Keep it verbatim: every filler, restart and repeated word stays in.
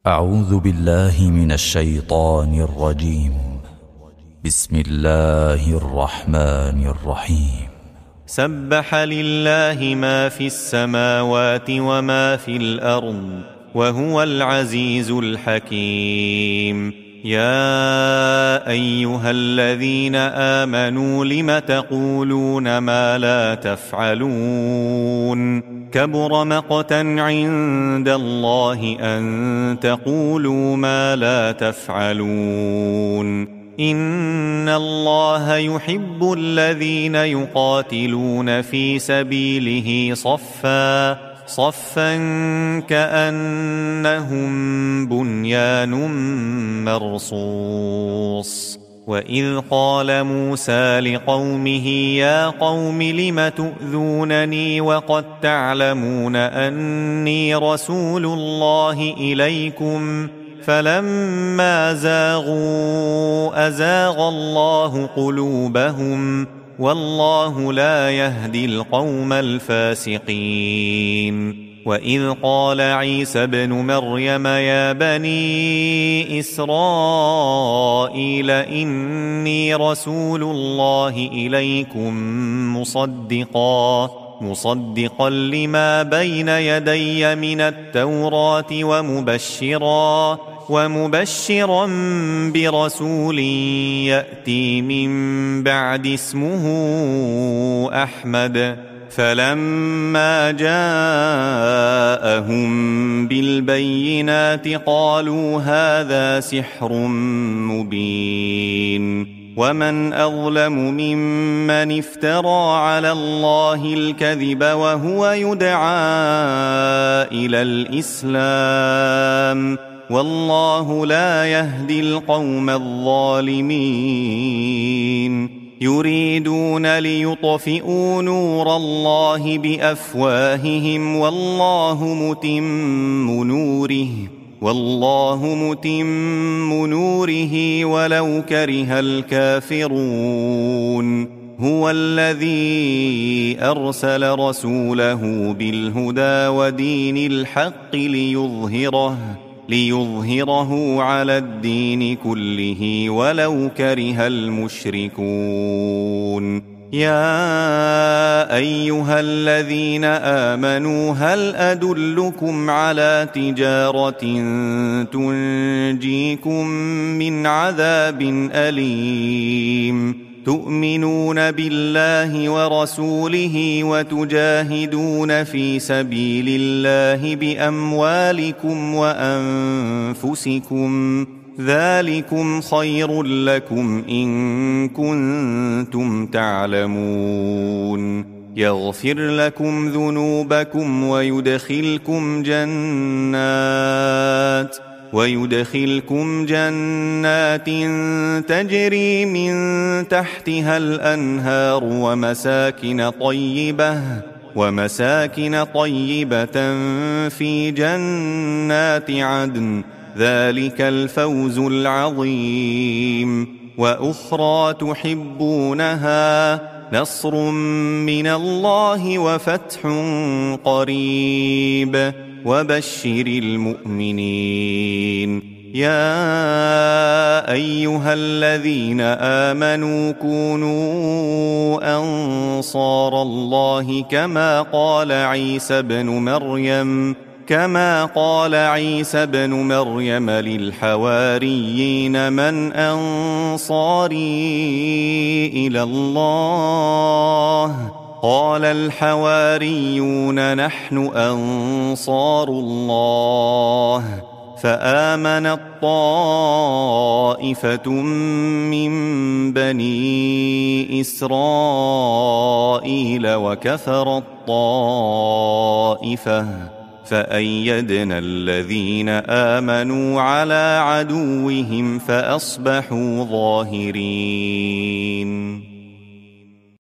أعوذ بالله من الشيطان الرجيم. بسم الله الرحمن الرحيم. سبح لله ما في السماوات وما في الأرض وهو العزيز الحكيم. يا أيها الذين آمنوا لم تقولون ما لا تفعلون كبر مقتا عند الله أن تقولوا ما لا تفعلون إن الله يحب الذين يقاتلون في سبيله صفا صفا كأنهم بنيان مرصوص. وإذ قال موسى لقومه يا قوم لم تؤذونني وقد تعلمون أني رسول الله إليكم فلما زاغوا أزاغ الله قلوبهم والله لا يهدي القوم الفاسقين. وإذ قال عيسى ابن مريم يا بني إسرائيل إني رسول الله إليكم مصدقا مصدقا لما بين يدي من التوراة ومبشرا ومبشرا برسول يأتي من بعد اسمه أحمد. فلما جاءهم بالبينات قالوا هذا سحر مبين. ومن أظلم ممن افترى على الله الكذب وهو يدعى إلى الإسلام والله لا يهدي القوم الظالمين. يريدون ليطفئوا نور الله بأفواههم والله متم نوره والله متم نوره ولو كره الكافرون. هو الذي أرسل رسوله بالهدى ودين الحق ليظهره ليظهره على الدين كله ولو كره المشركون. يا أيها الذين آمنوا هل أدلكم على تجارة تنجيكم من عذاب أليم تؤمنون بالله ورسوله وتجاهدون في سبيل الله بأموالكم وأنفسكم ذلكم خير لكم إن كنتم تعلمون. يغفر لكم ذنوبكم ويدخلكم جنات ويدخلكم جنات تجري من تحتها الأنهار ومساكن طيبة ومساكن طيبة في جنات عدن ذلك الفوز العظيم. وأخرى تحبونها نصر من الله وفتح قريب وبشر المؤمنين. يا أيها الذين آمنوا كونوا أنصار الله كما قال عيسى ابن مريم كما قال عيسى ابن مريم للحواريين من أنصاري إلى الله قال الحواريون نحن أنصار الله. فآمنت طائفة من بني إسرائيل وكفرت طائفة فأيدنا الذين آمنوا على عدوهم فأصبحوا ظاهرين.